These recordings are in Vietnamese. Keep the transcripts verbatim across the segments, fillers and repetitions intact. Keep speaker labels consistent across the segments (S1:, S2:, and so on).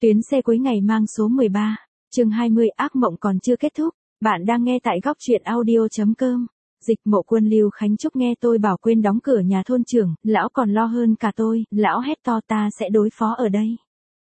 S1: Tuyến xe cuối ngày mang số mười ba, chương hai mươi, ác mộng còn chưa kết thúc. Bạn đang nghe tại góc truyện audio chấm com. Dịch Mộ Quân Lưu Khánh Trúc nghe tôi bảo quên đóng cửa nhà thôn trưởng, lão còn lo hơn cả tôi, lão hét to ta sẽ đối phó ở đây.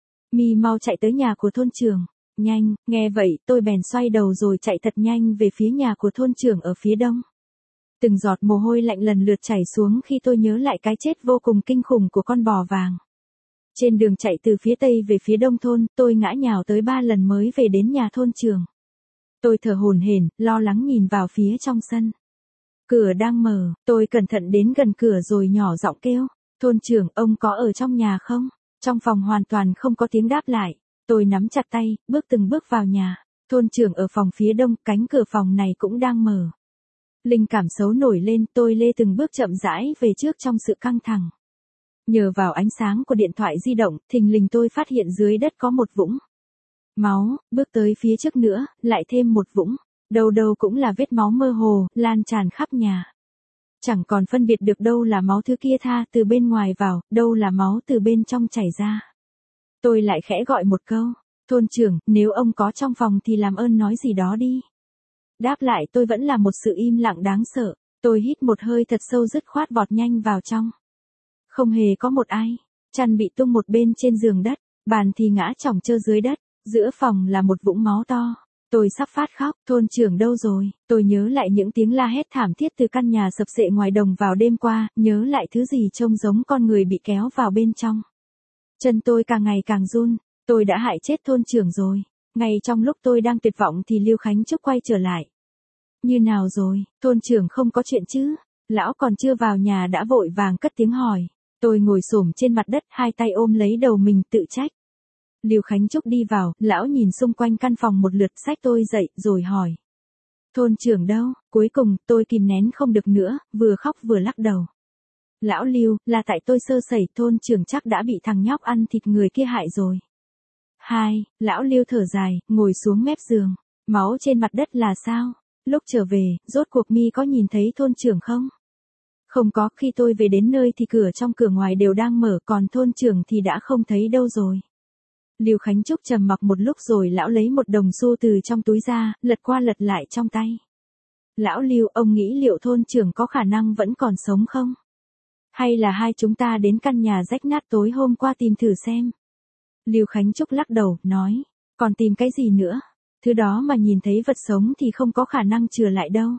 S1: Mi mau chạy tới nhà của thôn trưởng, nhanh, nghe vậy tôi bèn xoay đầu rồi chạy thật nhanh về phía nhà của thôn trưởng ở phía đông. Từng giọt mồ hôi lạnh lần lượt chảy xuống khi tôi nhớ lại cái chết vô cùng kinh khủng của con bò vàng. Trên đường chạy từ phía tây về phía đông thôn, tôi ngã nhào tới ba lần mới về đến nhà thôn trưởng. Tôi thở hổn hển, lo lắng nhìn vào phía trong sân. Cửa đang mở, tôi cẩn thận đến gần cửa rồi nhỏ giọng kêu, thôn trưởng, ông có ở trong nhà không? Trong phòng hoàn toàn không có tiếng đáp lại. Tôi nắm chặt tay, bước từng bước vào nhà. Thôn trưởng ở phòng phía đông, cánh cửa phòng này cũng đang mở. Linh cảm xấu nổi lên, tôi lê từng bước chậm rãi về trước trong sự căng thẳng. Nhờ vào ánh sáng của điện thoại di động, thình lình tôi phát hiện dưới đất có một vũng máu, bước tới phía trước nữa, lại thêm một vũng. Đâu đâu cũng là vết máu mơ hồ, lan tràn khắp nhà. Chẳng còn phân biệt được đâu là máu thứ kia tha từ bên ngoài vào, đâu là máu từ bên trong chảy ra. Tôi lại khẽ gọi một câu, thôn trưởng, nếu ông có trong phòng thì làm ơn nói gì đó đi. Đáp lại tôi vẫn là một sự im lặng đáng sợ. Tôi hít một hơi thật sâu dứt khoát vọt nhanh vào trong. Không hề có một ai. Chăn bị tung một bên trên giường đất, bàn thì ngã chỏng trơ dưới đất, giữa phòng là một vũng máu to. Tôi sắp phát khóc, thôn trưởng đâu rồi? Tôi nhớ lại những tiếng la hét thảm thiết từ căn nhà sập xệ ngoài đồng vào đêm qua, nhớ lại thứ gì trông giống con người bị kéo vào bên trong. Chân tôi càng ngày càng run, tôi đã hại chết thôn trưởng rồi. Ngay trong lúc tôi đang tuyệt vọng thì Lưu Khánh Trúc quay trở lại. Như nào rồi, thôn trưởng không có chuyện chứ? Lão còn chưa vào nhà đã vội vàng cất tiếng hỏi. Tôi ngồi xổm trên mặt đất, hai tay ôm lấy đầu mình tự trách. Lưu Khánh Trúc đi vào, lão nhìn xung quanh căn phòng một lượt, xách tôi dậy, rồi hỏi. Thôn trưởng đâu? Cuối cùng, tôi kìm nén không được nữa, vừa khóc vừa lắc đầu. Lão Lưu, là tại tôi sơ sẩy, thôn trưởng chắc đã bị thằng nhóc ăn thịt người kia hại rồi. Hai, lão Lưu thở dài, ngồi xuống mép giường. Máu trên mặt đất là sao? Lúc trở về, rốt cuộc Mi có nhìn thấy thôn trưởng không? Không có, khi tôi về đến nơi thì cửa trong cửa ngoài đều đang mở, còn thôn trưởng thì đã không thấy đâu rồi. Lưu Khánh Trúc trầm mặc một lúc rồi lão lấy một đồng xu từ trong túi ra, lật qua lật lại trong tay. Lão Lưu, ông nghĩ liệu thôn trưởng có khả năng vẫn còn sống không? Hay là hai chúng ta đến căn nhà rách nát tối hôm qua tìm thử xem? Lưu Khánh Trúc lắc đầu, nói, còn tìm cái gì nữa? Thứ đó mà nhìn thấy vật sống thì không có khả năng chừa lại đâu.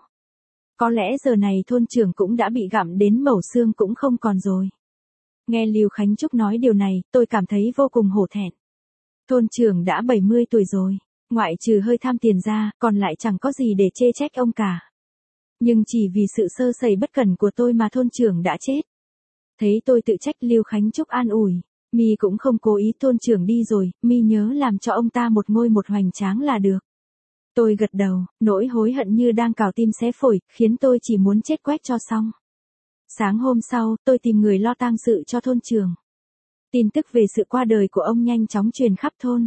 S1: Có lẽ giờ này thôn trưởng cũng đã bị gặm đến mẩu xương cũng không còn rồi. Nghe Lưu Khánh Trúc nói điều này, tôi cảm thấy vô cùng hổ thẹn. Thôn trưởng đã bảy mươi tuổi rồi, ngoại trừ hơi tham tiền ra, còn lại chẳng có gì để chê trách ông cả. Nhưng chỉ vì sự sơ sẩy bất cẩn của tôi mà thôn trưởng đã chết. Thấy tôi tự trách, Lưu Khánh Trúc an ủi, Mi cũng không cố ý, thôn trưởng đi rồi, Mi nhớ làm cho ông ta một ngôi một hoành tráng là được. Tôi gật đầu, nỗi hối hận như đang cào tim xé phổi, khiến tôi chỉ muốn chết quách cho xong. Sáng hôm sau, tôi tìm người lo tang sự cho thôn trưởng. Tin tức về sự qua đời của ông nhanh chóng truyền khắp thôn.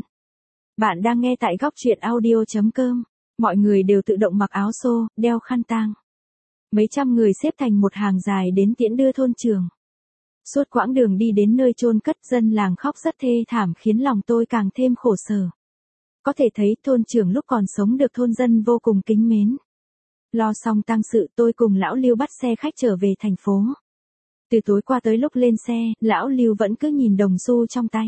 S1: Bạn đang nghe tại góc truyện audio chấm com. Mọi người đều tự động mặc áo xô, đeo khăn tang. Mấy trăm người xếp thành một hàng dài đến tiễn đưa thôn trưởng. Suốt quãng đường đi đến nơi chôn cất, dân làng khóc rất thê thảm khiến lòng tôi càng thêm khổ sở. Có thể thấy thôn trưởng lúc còn sống được thôn dân vô cùng kính mến. Lo xong tang sự, tôi cùng lão Lưu bắt xe khách trở về thành phố. Từ tối qua tới lúc lên xe, lão Lưu vẫn cứ nhìn đồng xu trong tay.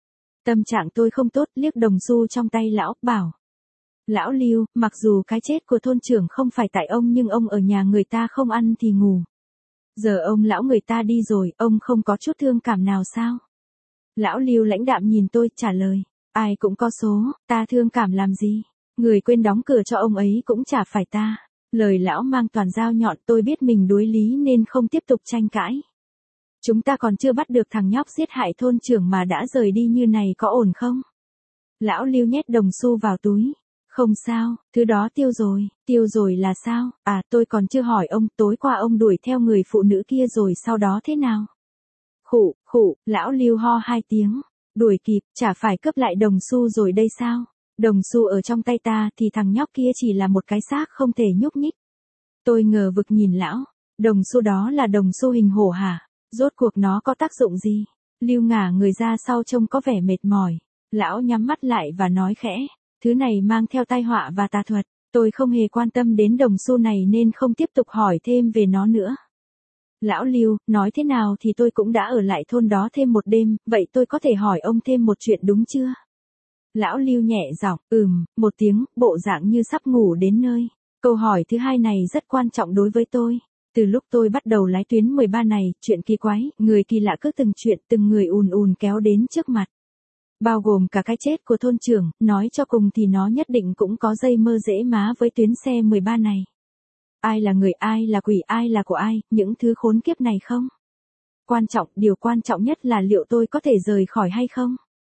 S1: Tâm trạng tôi không tốt, liếc đồng xu trong tay lão, bảo. Lão Lưu, mặc dù cái chết của thôn trưởng không phải tại ông nhưng ông ở nhà người ta không ăn thì ngủ. Giờ ông lão người ta đi rồi, ông không có chút thương cảm nào sao? Lão Lưu lãnh đạm nhìn tôi, trả lời. Ai cũng có số, ta thương cảm làm gì? Người quên đóng cửa cho ông ấy cũng chả phải ta. Lời lão mang toàn dao nhọn, tôi biết mình đối lý nên không tiếp tục tranh cãi. Chúng ta còn chưa bắt được thằng nhóc giết hại thôn trưởng mà đã rời đi như này có ổn không? Lão Lưu nhét đồng xu vào túi. Không sao, thứ đó tiêu rồi. Tiêu rồi là sao? À, tôi còn chưa hỏi ông, tối qua ông đuổi theo người phụ nữ kia rồi sau đó thế nào? Khụ, khụ, lão Lưu ho hai tiếng. Đuổi kịp, chả phải cướp lại đồng xu rồi đây sao? Đồng xu ở trong tay ta thì thằng nhóc kia chỉ là một cái xác không thể nhúc nhích. Tôi ngờ vực nhìn lão. Đồng xu đó là đồng xu hình hổ hả? Rốt cuộc nó có tác dụng gì? Lưu ngả người ra sau trông có vẻ mệt mỏi. Lão nhắm mắt lại và nói khẽ, thứ này mang theo tai họa và tà thuật, tôi không hề quan tâm đến đồng xu này nên không tiếp tục hỏi thêm về nó nữa. Lão Lưu, nói thế nào thì tôi cũng đã ở lại thôn đó thêm một đêm, vậy tôi có thể hỏi ông thêm một chuyện đúng chưa? Lão Lưu nhẹ giọng, ừm, một tiếng, bộ dạng như sắp ngủ đến nơi. Câu hỏi thứ hai này rất quan trọng đối với tôi. Từ lúc tôi bắt đầu lái tuyến mười ba này, chuyện kỳ quái, người kỳ lạ cứ từng chuyện từng người ùn ùn kéo đến trước mặt. Bao gồm cả cái chết của thôn trưởng, nói cho cùng thì nó nhất định cũng có dây mơ rễ má với tuyến xe mười ba này. Ai là người, ai là quỷ, ai là của ai, những thứ khốn kiếp này không? Quan trọng, điều quan trọng nhất là liệu tôi có thể rời khỏi hay không?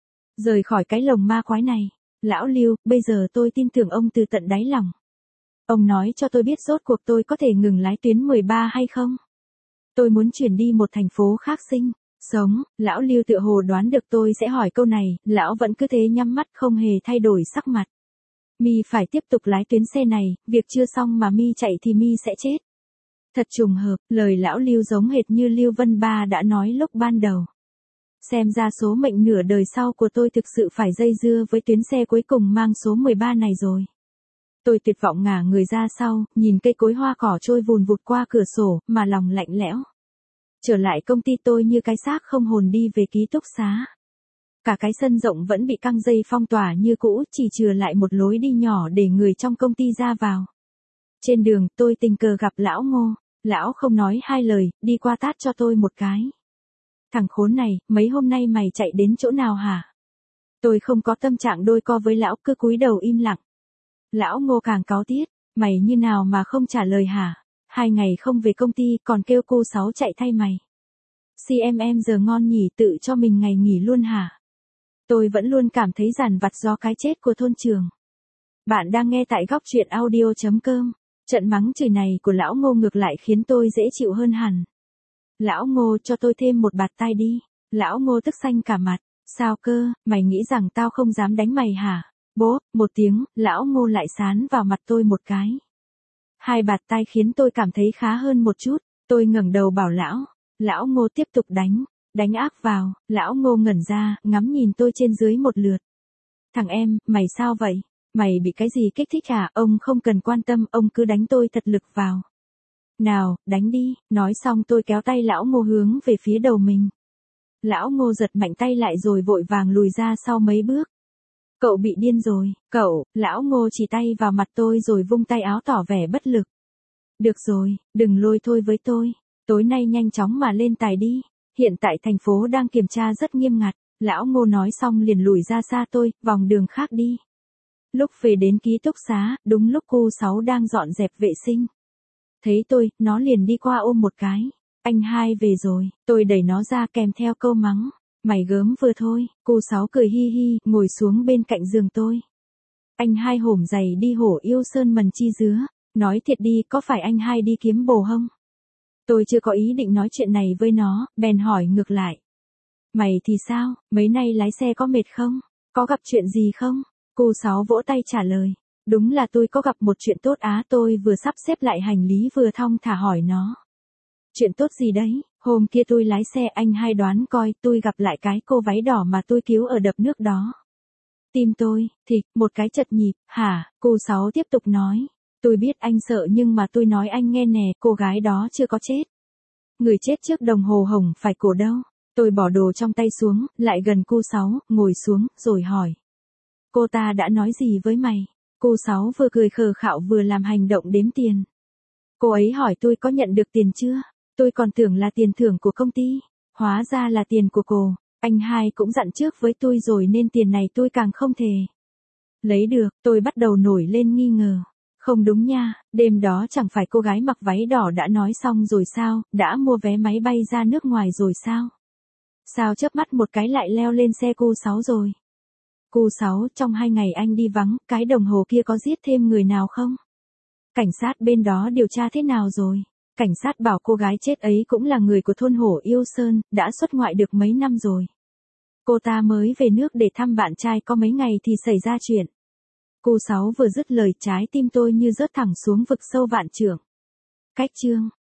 S1: Rời khỏi cái lồng ma quái này. Lão Lưu, bây giờ tôi tin tưởng ông từ tận đáy lòng. Ông nói cho tôi biết rốt cuộc tôi có thể ngừng lái tuyến mười ba hay không? Tôi muốn chuyển đi một thành phố khác sinh, sống. Lão Lưu tựa hồ đoán được tôi sẽ hỏi câu này, lão vẫn cứ thế nhắm mắt không hề thay đổi sắc mặt. Mi phải tiếp tục lái tuyến xe này, việc chưa xong mà Mi chạy thì Mi sẽ chết. Thật trùng hợp, lời lão Lưu giống hệt như Lưu Vân Ba đã nói lúc ban đầu. Xem ra số mệnh nửa đời sau của tôi thực sự phải dây dưa với tuyến xe cuối cùng mang số mười ba này rồi. Tôi tuyệt vọng ngả người ra sau, nhìn cây cối hoa cỏ trôi vùn vụt qua cửa sổ, mà lòng lạnh lẽo. Trở lại công ty tôi như cái xác không hồn đi về ký túc xá. Cả cái sân rộng vẫn bị căng dây phong tỏa như cũ, chỉ chừa lại một lối đi nhỏ để người trong công ty ra vào. Trên đường, tôi tình cờ gặp lão Ngô. Lão không nói hai lời, đi qua tát cho tôi một cái. Thằng khốn này, mấy hôm nay mày chạy đến chỗ nào hả? Tôi không có tâm trạng đôi co với lão, cứ cúi đầu im lặng. Lão Ngô càng cáu tiết, mày như nào mà không trả lời hả? Hai ngày không về công ty còn kêu cô Sáu chạy thay mày. xê em em giờ ngon nhỉ, tự cho mình ngày nghỉ luôn hả? Tôi vẫn luôn cảm thấy dằn vặt do cái chết của thôn trưởng. Bạn đang nghe tại góc truyện audio chấm com. Trận mắng chửi này của lão Ngô ngược lại khiến tôi dễ chịu hơn hẳn. Lão Ngô, cho tôi thêm một bạt tai đi. Lão Ngô tức xanh cả mặt. Sao cơ, mày nghĩ rằng tao không dám đánh mày hả? Bố, một tiếng, lão Ngô lại sán vào mặt tôi một cái. Hai bạt tai khiến tôi cảm thấy khá hơn một chút. Tôi ngẩng đầu bảo lão. Lão Ngô tiếp tục đánh. Đánh ác vào. Lão Ngô ngẩn ra, ngắm nhìn tôi trên dưới một lượt. Thằng em, mày sao vậy? Mày bị cái gì kích thích à? Ông không cần quan tâm, ông cứ đánh tôi thật lực vào. Nào, đánh đi. Nói xong tôi kéo tay lão Ngô hướng về phía đầu mình. Lão Ngô giật mạnh tay lại rồi vội vàng lùi ra sau mấy bước. Cậu bị điên rồi, cậu. Lão Ngô chỉ tay vào mặt tôi rồi vung tay áo tỏ vẻ bất lực. Được rồi, đừng lôi thôi với tôi. Tối nay nhanh chóng mà lên tài đi. Hiện tại thành phố đang kiểm tra rất nghiêm ngặt. Lão Ngô nói xong liền lùi ra xa tôi, vòng đường khác đi. Lúc về đến ký túc xá, đúng lúc cô Sáu đang dọn dẹp vệ sinh. Thấy tôi, nó liền đi qua ôm một cái. Anh hai về rồi, tôi đẩy nó ra kèm theo câu mắng. Mày gớm vừa thôi, cô Sáu cười hi hi, ngồi xuống bên cạnh giường tôi. Anh hai hổm giày đi hổ yêu sơn mần chi dứa. Nói thiệt đi, có phải anh hai đi kiếm bồ không? Tôi chưa có ý định nói chuyện này với nó, bèn hỏi ngược lại. Mày thì sao, mấy nay lái xe có mệt không? Có gặp chuyện gì không? Cô Sáu vỗ tay trả lời. Đúng là tôi có gặp một chuyện tốt á, tôi vừa sắp xếp lại hành lý vừa thong thả hỏi nó. Chuyện tốt gì đấy? Hôm kia tôi lái xe, anh hai đoán coi, tôi gặp lại cái cô váy đỏ mà tôi cứu ở đập nước đó. Tim tôi, thịch, một cái chật nhịp. Hả? Cô Sáu tiếp tục nói. Tôi biết anh sợ nhưng mà tôi nói anh nghe nè, cô gái đó chưa có chết. Người chết trước đồng hồ hồng phải cổ đâu. Tôi bỏ đồ trong tay xuống, lại gần cô Sáu, ngồi xuống, rồi hỏi. Cô ta đã nói gì với mày? Cô Sáu vừa cười khờ khạo vừa làm hành động đếm tiền. Cô ấy hỏi tôi có nhận được tiền chưa? Tôi còn tưởng là tiền thưởng của công ty. Hóa ra là tiền của cô. Anh hai cũng dặn trước với tôi rồi nên tiền này tôi càng không thể lấy được. Tôi bắt đầu nổi lên nghi ngờ. Không đúng nha, đêm đó chẳng phải cô gái mặc váy đỏ đã nói xong rồi sao, đã mua vé máy bay ra nước ngoài rồi sao? Sao chớp mắt một cái lại leo lên xe cô Sáu rồi? Cô Sáu, trong hai ngày anh đi vắng, cái đồng hồ kia có giết thêm người nào không? Cảnh sát bên đó điều tra thế nào rồi? Cảnh sát bảo cô gái chết ấy cũng là người của thôn Hổ Yêu Sơn, đã xuất ngoại được mấy năm rồi. Cô ta mới về nước để thăm bạn trai có mấy ngày thì xảy ra chuyện. Cô Sáu vừa dứt lời trái tim tôi như rớt thẳng xuống vực sâu vạn trượng. Cách chương.